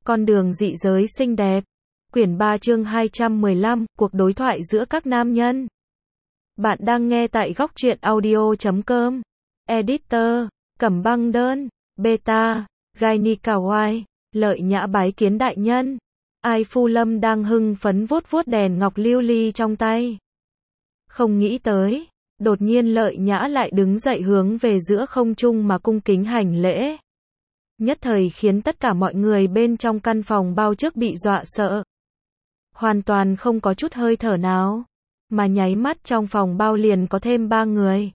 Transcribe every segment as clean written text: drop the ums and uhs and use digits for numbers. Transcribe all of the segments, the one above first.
Con đường dị giới xinh đẹp. Quyển 3 chương 215, cuộc đối thoại giữa các nam nhân. Bạn đang nghe tại góc truyện audio.com. Editor, Cẩm Băng Đơn, Beta, Gaini Kawai, Lợi Nhã bái kiến đại nhân. Ai Phu Lâm đang hưng phấn vuốt vuốt đèn ngọc lưu ly trong tay. Không nghĩ tới, đột nhiên Lợi Nhã lại đứng dậy hướng về giữa không trung mà cung kính hành lễ. Nhất thời khiến tất cả mọi người bên trong căn phòng bao trước bị dọa sợ. Hoàn toàn không có chút hơi thở nào. Mà nháy mắt trong phòng bao liền có thêm 3 người.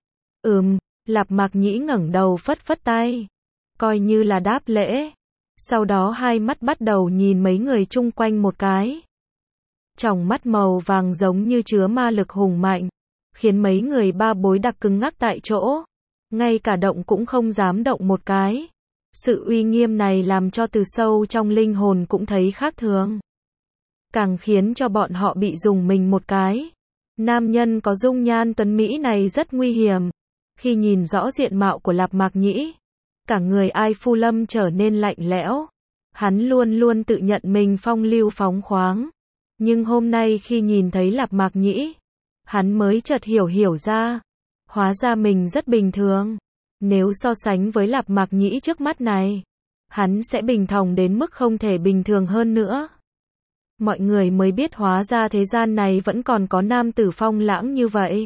Lạp Mạc Nhĩ ngẩng đầu phất phất tay. Coi như là đáp lễ. Sau đó hai mắt bắt đầu nhìn mấy người chung quanh một cái. Tròng mắt màu vàng giống như chứa ma lực hùng mạnh. Khiến mấy người ba bối đặc cứng ngắc tại chỗ. Ngay cả động cũng không dám động một cái. Sự uy nghiêm này làm cho từ sâu trong linh hồn cũng thấy khác thường. Càng khiến cho bọn họ bị rùng mình một cái. Nam nhân có dung nhan tuấn mỹ này rất nguy hiểm. Khi nhìn rõ diện mạo của Lạp Mạc Nhĩ, cả người Ai Phu Lâm trở nên lạnh lẽo. Hắn luôn luôn tự nhận mình phong lưu phóng khoáng. Nhưng hôm nay khi nhìn thấy Lạp Mạc Nhĩ, hắn mới chợt hiểu ra. Hóa ra mình rất bình thường. Nếu so sánh với Lạp Mạc Nhĩ trước mắt này, hắn sẽ bình thong đến mức không thể bình thường hơn nữa. Mọi người mới biết hóa ra thế gian này vẫn còn có nam tử phong lãng như vậy.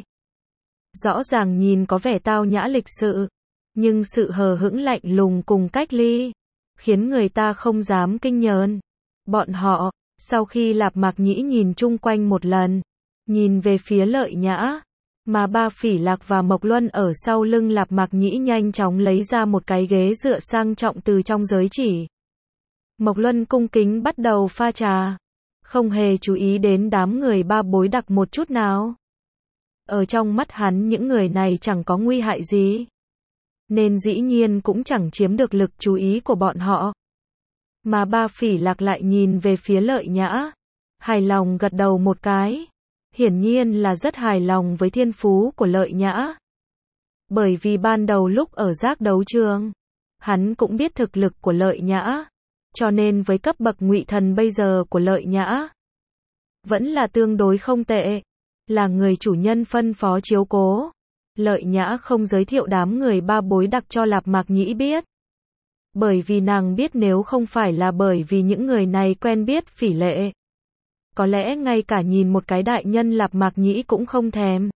Rõ ràng nhìn có vẻ tao nhã lịch sự, nhưng sự hờ hững lạnh lùng cùng cách ly, khiến người ta không dám kinh nhờn. Bọn họ, sau khi Lạp Mạc Nhĩ nhìn chung quanh một lần, nhìn về phía Lợi Nhã, mà Ba Phỉ Lạc và Mộc Luân ở sau lưng Lạp Mạc Nhĩ nhanh chóng lấy ra một cái ghế dựa sang trọng từ trong giới chỉ. Mộc Luân cung kính bắt đầu pha trà, không hề chú ý đến đám người ba bối đặc một chút nào. Ở trong mắt hắn những người này chẳng có nguy hại gì, nên dĩ nhiên cũng chẳng chiếm được lực chú ý của bọn họ. Mà Ba Phỉ Lạc lại nhìn về phía Lợi Nhã, hài lòng gật đầu một cái. Hiển nhiên là rất hài lòng với thiên phú của Lợi Nhã. Bởi vì ban đầu lúc ở giác đấu trường, hắn cũng biết thực lực của Lợi Nhã, cho nên với cấp bậc ngụy thần bây giờ của Lợi Nhã, vẫn là tương đối không tệ, là người chủ nhân phân phó chiếu cố. Lợi Nhã không giới thiệu đám người ba bối đặc cho Lạp Mạc Nhĩ biết. Bởi vì nàng biết nếu không phải là bởi vì những người này quen biết Phỉ Lệ, có lẽ ngay cả nhìn một cái đại nhân Lạp Mạc Nhĩ cũng không thèm.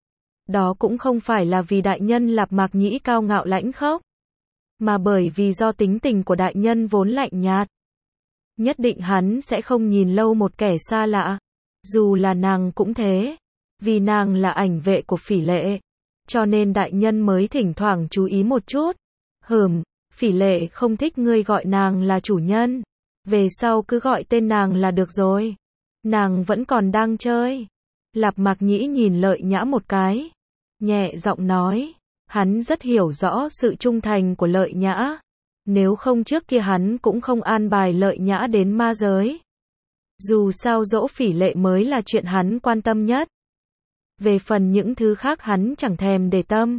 Đó cũng không phải là vì đại nhân Lạp Mạc Nhĩ cao ngạo lãnh khốc, mà bởi vì do tính tình của đại nhân vốn lạnh nhạt. Nhất định hắn sẽ không nhìn lâu một kẻ xa lạ. Dù là nàng cũng thế. Vì nàng là ảnh vệ của Phỉ Lệ, cho nên đại nhân mới thỉnh thoảng chú ý một chút. Phỉ Lệ không thích ngươi gọi nàng là chủ nhân. Về sau cứ gọi tên nàng là được rồi. Nàng vẫn còn đang chơi. Lạp Mạc Nhĩ nhìn Lợi Nhã một cái, nhẹ giọng nói. Hắn rất hiểu rõ sự trung thành của Lợi Nhã. Nếu không trước kia hắn cũng không an bài Lợi Nhã đến ma giới. Dù sao dỗ Phỉ Lệ mới là chuyện hắn quan tâm nhất. Về phần những thứ khác hắn chẳng thèm để tâm.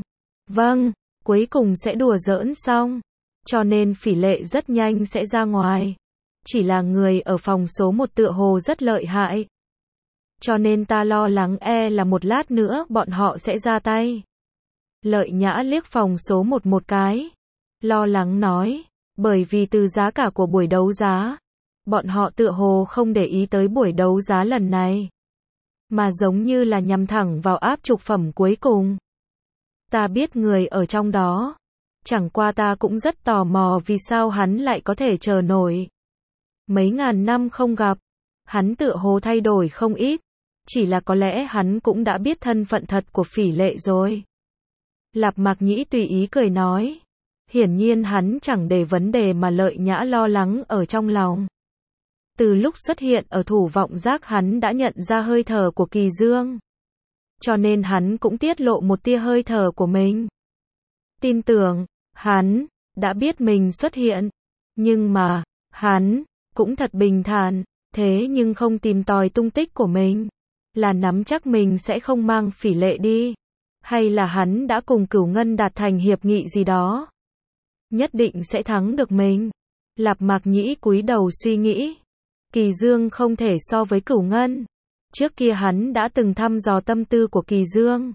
Cuối cùng sẽ đùa giỡn xong. Cho nên Phỉ Lệ rất nhanh sẽ ra ngoài. Chỉ là người ở phòng số 1 tựa hồ rất lợi hại. Cho nên ta lo lắng là một lát nữa bọn họ sẽ ra tay. Lợi Nhã liếc phòng số 1 một cái. Lo lắng nói. Bởi vì từ giá cả của buổi đấu giá, bọn họ tựa hồ không để ý tới buổi đấu giá lần này, mà giống như là nhắm thẳng vào áp trục phẩm cuối cùng. Ta biết người ở trong đó. Chẳng qua ta cũng rất tò mò vì sao hắn lại có thể chờ nổi. Mấy ngàn năm không gặp, hắn tựa hồ thay đổi không ít. Chỉ là có lẽ hắn cũng đã biết thân phận thật của Phỉ Lệ rồi. Lạp Mạc Nhĩ tùy ý cười nói. Hiển nhiên hắn chẳng để vấn đề mà Lợi Nhã lo lắng ở trong lòng. Từ lúc xuất hiện ở Thủ Vọng Giác hắn đã nhận ra hơi thở của Kỳ Dương. Cho nên hắn cũng tiết lộ một tia hơi thở của mình. Tin tưởng, hắn đã biết mình xuất hiện. Nhưng mà, hắn cũng thật bình thản, thế nhưng không tìm tòi tung tích của mình. Là nắm chắc mình sẽ không mang Phỉ Lệ đi. Hay là hắn đã cùng Cửu Ngân đạt thành hiệp nghị gì đó. Nhất định sẽ thắng được mình. Lạp Mạc Nhĩ cúi đầu suy nghĩ. Kỳ Dương không thể so với Cửu Ngân. Trước kia hắn đã từng thăm dò tâm tư của Kỳ Dương.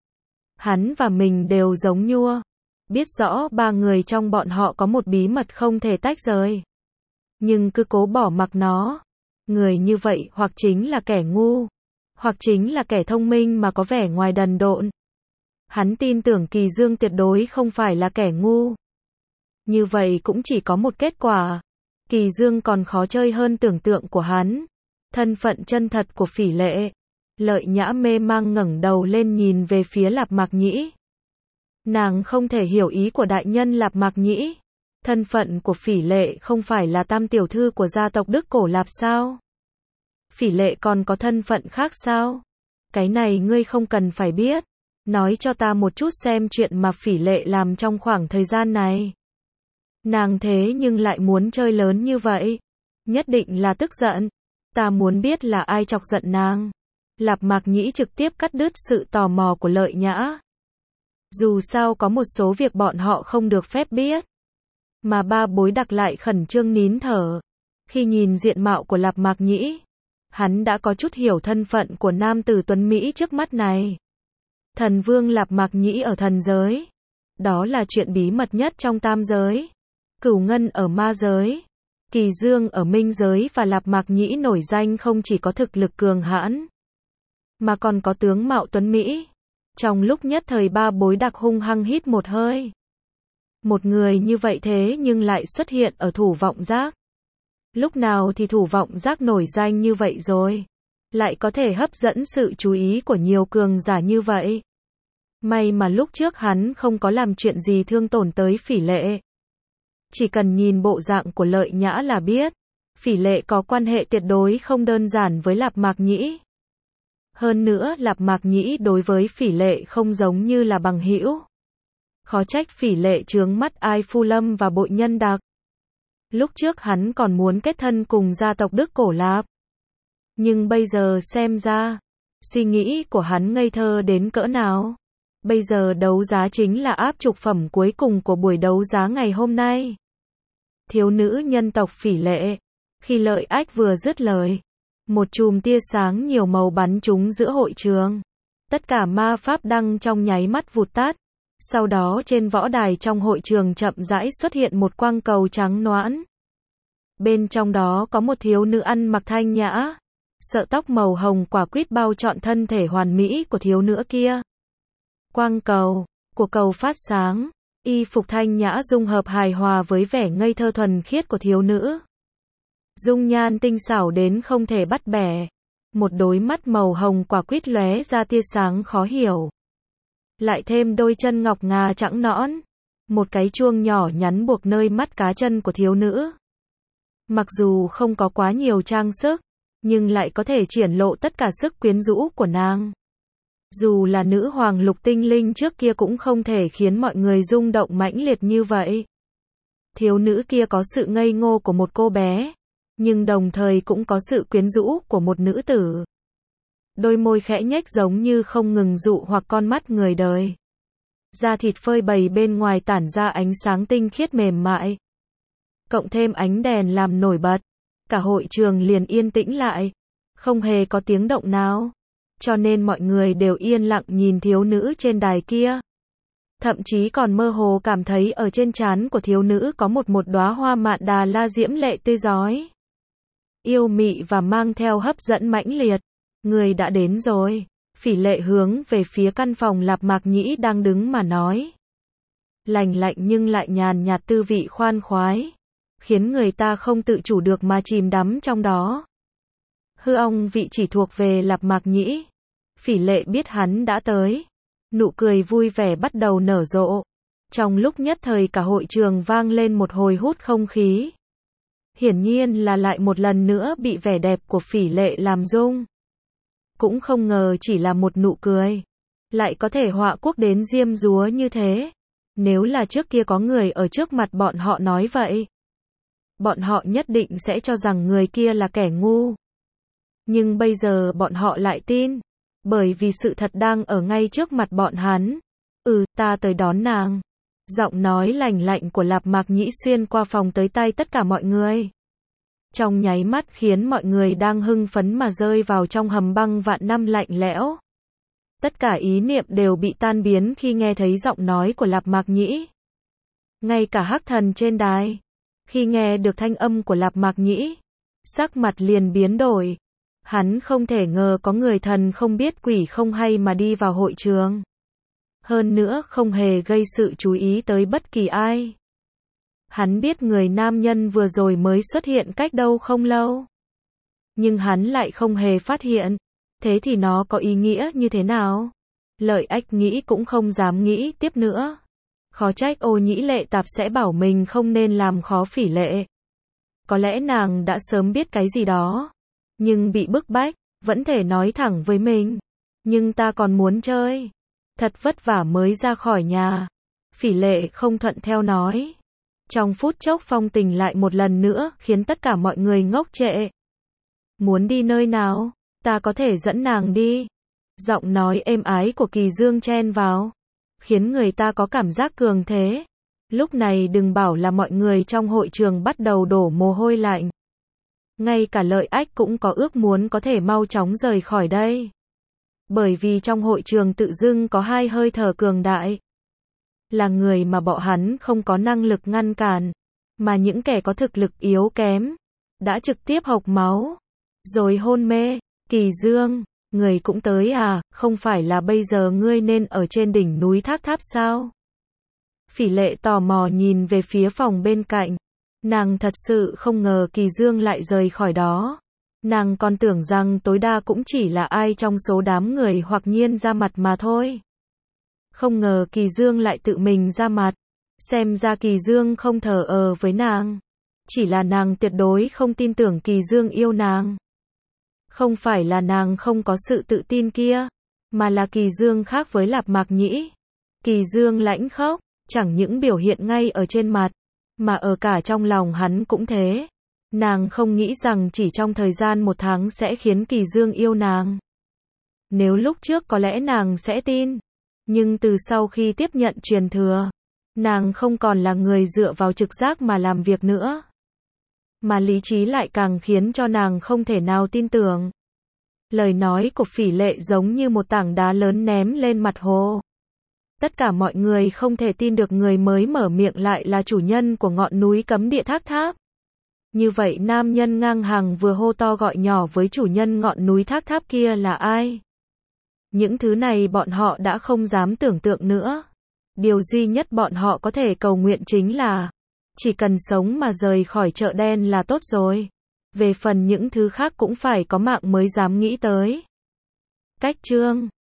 Hắn và mình đều giống nhua. Biết rõ ba người trong bọn họ có một bí mật không thể tách rời. Nhưng cứ cố bỏ mặc nó. Người như vậy hoặc chính là kẻ ngu, hoặc chính là kẻ thông minh mà có vẻ ngoài đần độn. Hắn tin tưởng Kỳ Dương tuyệt đối không phải là kẻ ngu. Như vậy cũng chỉ có một kết quả. Kỳ Dương còn khó chơi hơn tưởng tượng của hắn. Thân phận chân thật của Phỉ Lệ. Lợi Nhã mê mang ngẩng đầu lên nhìn về phía Lạp Mạc Nhĩ. Nàng không thể hiểu ý của đại nhân Lạp Mạc Nhĩ. Thân phận của Phỉ Lệ không phải là tam tiểu thư của gia tộc Đức Cổ Lạp sao? Phỉ Lệ còn có thân phận khác sao? Cái này ngươi không cần phải biết. Nói cho ta một chút xem chuyện mà Phỉ Lệ làm trong khoảng thời gian này. Nàng thế nhưng lại muốn chơi lớn như vậy. Nhất định là tức giận. Ta muốn biết là ai chọc giận nàng. Lạp Mạc Nhĩ trực tiếp cắt đứt sự tò mò của Lợi Nhã. Dù sao có một số việc bọn họ không được phép biết. Mà ba bối đặc lại khẩn trương nín thở. Khi nhìn diện mạo của Lạp Mạc Nhĩ, hắn đã có chút hiểu thân phận của nam tử tuấn Mỹ trước mắt này. Thần vương Lạp Mạc Nhĩ ở thần giới. Đó là chuyện bí mật nhất trong tam giới. Cửu Ngân ở ma giới. Kỳ Dương ở minh giới và Lạp Mạc Nhĩ nổi danh không chỉ có thực lực cường hãn, mà còn có tướng mạo tuấn Mỹ. Trong lúc nhất thời ba bối đặc hung hăng hít một hơi. Một người như vậy thế nhưng lại xuất hiện ở Thủ Vọng Giác. Lúc nào thì Thủ Vọng Giác nổi danh như vậy rồi. Lại có thể hấp dẫn sự chú ý của nhiều cường giả như vậy. May mà lúc trước hắn không có làm chuyện gì thương tổn tới Phỉ Lệ. Chỉ cần nhìn bộ dạng của Lợi Nhã là biết. Phỉ Lệ có quan hệ tuyệt đối không đơn giản với Lạp Mạc Nhĩ. Hơn nữa Lạp Mạc Nhĩ đối với Phỉ Lệ không giống như là bằng hữu. Khó trách Phỉ Lệ chướng mắt Ai Phu Lâm và Bội Nhân Đạc. Lúc trước hắn còn muốn kết thân cùng gia tộc Đức Cổ Lạp. Nhưng bây giờ xem ra, suy nghĩ của hắn ngây thơ đến cỡ nào. Bây giờ đấu giá chính là áp trục phẩm cuối cùng của buổi đấu giá ngày hôm nay. Thiếu nữ nhân tộc Phỉ Lệ. Khi Lợi Ách vừa dứt lời, một chùm tia sáng nhiều màu bắn trúng giữa hội trường. Tất cả ma pháp đăng trong nháy mắt vụt tắt. Sau đó trên võ đài trong hội trường chậm rãi xuất hiện một quang cầu trắng nõn. Bên trong đó có một thiếu nữ ăn mặc thanh nhã. Sợi tóc màu hồng quả quýt bao trọn thân thể hoàn mỹ của thiếu nữ kia. Quang cầu của cầu phát sáng. Y phục thanh nhã dung hợp hài hòa với vẻ ngây thơ thuần khiết của thiếu nữ. Dung nhan tinh xảo đến không thể bắt bẻ. Một đôi mắt màu hồng quả quýt lóe ra tia sáng khó hiểu. Lại thêm đôi chân ngọc ngà trắng nõn. Một cái chuông nhỏ nhắn buộc nơi mắt cá chân của thiếu nữ. Mặc dù không có quá nhiều trang sức, nhưng lại có thể triển lộ tất cả sức quyến rũ của nàng. Dù là nữ hoàng lục tinh linh trước kia cũng không thể khiến mọi người rung động mãnh liệt như vậy. Thiếu nữ kia có sự ngây ngô của một cô bé, nhưng đồng thời cũng có sự quyến rũ của một nữ tử. Đôi môi khẽ nhếch giống như không ngừng dụ hoặc con mắt người đời. Da thịt phơi bày bên ngoài tản ra ánh sáng tinh khiết mềm mại. Cộng thêm ánh đèn làm nổi bật. Cả hội trường liền yên tĩnh lại. Không hề có tiếng động nào. Cho nên mọi người đều yên lặng nhìn thiếu nữ trên đài kia. Thậm chí còn mơ hồ cảm thấy ở trên trán của thiếu nữ có một đóa hoa mạn đà la diễm lệ tươi rói. Yêu mị và mang theo hấp dẫn mãnh liệt. Người đã đến rồi. Phỉ Lệ hướng về phía căn phòng Lạp Mạc Nhĩ đang đứng mà nói. Lành lạnh nhưng lại nhàn nhạt tư vị khoan khoái. Khiến người ta không tự chủ được mà chìm đắm trong đó. Hư ong vị chỉ thuộc về Lạp Mạc Nhĩ. Phỉ Lệ biết hắn đã tới. Nụ cười vui vẻ bắt đầu nở rộ. Trong lúc nhất thời cả hội trường vang lên một hồi hút không khí. Hiển nhiên là lại một lần nữa bị vẻ đẹp của Phỉ Lệ làm rung. Cũng không ngờ chỉ là một nụ cười. Lại có thể họa quốc đến diêm dúa như thế. Nếu là trước kia có người ở trước mặt bọn họ nói vậy. Bọn họ nhất định sẽ cho rằng người kia là kẻ ngu. Nhưng bây giờ bọn họ lại tin. Bởi vì sự thật đang ở ngay trước mặt bọn hắn. Ta tới đón nàng. Giọng nói lành lạnh của Lạp Mạc Nhĩ xuyên qua phòng tới tai tất cả mọi người. Trong nháy mắt khiến mọi người đang hưng phấn mà rơi vào trong hầm băng vạn năm lạnh lẽo. Tất cả ý niệm đều bị tan biến khi nghe thấy giọng nói của Lạp Mạc Nhĩ. Ngay cả Hắc Thần trên đài, khi nghe được thanh âm của Lạp Mạc Nhĩ, sắc mặt liền biến đổi. Hắn không thể ngờ có người thần không biết quỷ không hay mà đi vào hội trường. Hơn nữa không hề gây sự chú ý tới bất kỳ ai. Hắn biết người nam nhân vừa rồi mới xuất hiện cách đâu không lâu. Nhưng hắn lại không hề phát hiện. Thế thì nó có ý nghĩa như thế nào? Lợi Ách nghĩ cũng không dám nghĩ tiếp nữa. Khó trách Ô Nhĩ Lệ Tạp sẽ bảo mình không nên làm khó Phỉ Lệ. Có lẽ nàng đã sớm biết cái gì đó. Nhưng bị bức bách, vẫn thể nói thẳng với mình. Nhưng ta còn muốn chơi. Thật vất vả mới ra khỏi nhà. Phỉ Lệ không thuận theo nói. Trong phút chốc phong tình lại một lần nữa khiến tất cả mọi người ngốc trệ. Muốn đi nơi nào? Ta có thể dẫn nàng đi. Giọng nói êm ái của Kỳ Dương chen vào, khiến người ta có cảm giác cường thế. Lúc này đừng bảo là mọi người trong hội trường bắt đầu đổ mồ hôi lạnh. Ngay cả Lợi Ách cũng có ước muốn có thể mau chóng rời khỏi đây. Bởi vì trong hội trường tự dưng có hai hơi thở cường đại. Là người mà bọn hắn không có năng lực ngăn cản. Mà những kẻ có thực lực yếu kém, đã trực tiếp hộc máu. Rồi hôn mê. Kỳ Dương, người cũng tới à, không phải là bây giờ ngươi nên ở trên đỉnh núi Thác Tháp sao? Phỉ Lệ tò mò nhìn về phía phòng bên cạnh. Nàng thật sự không ngờ Kỳ Dương lại rời khỏi đó. Nàng còn tưởng rằng tối đa cũng chỉ là ai trong số đám người hoặc nhiên ra mặt mà thôi. Không ngờ Kỳ Dương lại tự mình ra mặt. Xem ra Kỳ Dương không thờ ơ với nàng. Chỉ là nàng tuyệt đối không tin tưởng Kỳ Dương yêu nàng. Không phải là nàng không có sự tự tin kia, mà là Kỳ Dương khác với Lạp Mạc Nhĩ. Kỳ Dương lãnh khốc, chẳng những biểu hiện ngay ở trên mặt, mà ở cả trong lòng hắn cũng thế. Nàng không nghĩ rằng chỉ trong thời gian 1 tháng sẽ khiến Kỳ Dương yêu nàng. Nếu lúc trước có lẽ nàng sẽ tin, nhưng từ sau khi tiếp nhận truyền thừa, nàng không còn là người dựa vào trực giác mà làm việc nữa. Mà lý trí lại càng khiến cho nàng không thể nào tin tưởng. Lời nói của Phỉ Lệ giống như một tảng đá lớn ném lên mặt hồ. Tất cả mọi người không thể tin được người mới mở miệng lại là chủ nhân của ngọn núi cấm địa Thác Tháp. Như vậy nam nhân ngang hàng vừa hô to gọi nhỏ với chủ nhân ngọn núi Thác Tháp kia là ai? Những thứ này bọn họ đã không dám tưởng tượng nữa. Điều duy nhất bọn họ có thể cầu nguyện chính là chỉ cần sống mà rời khỏi chợ đen là tốt rồi. Về phần những thứ khác cũng phải có mạng mới dám nghĩ tới. Cách chương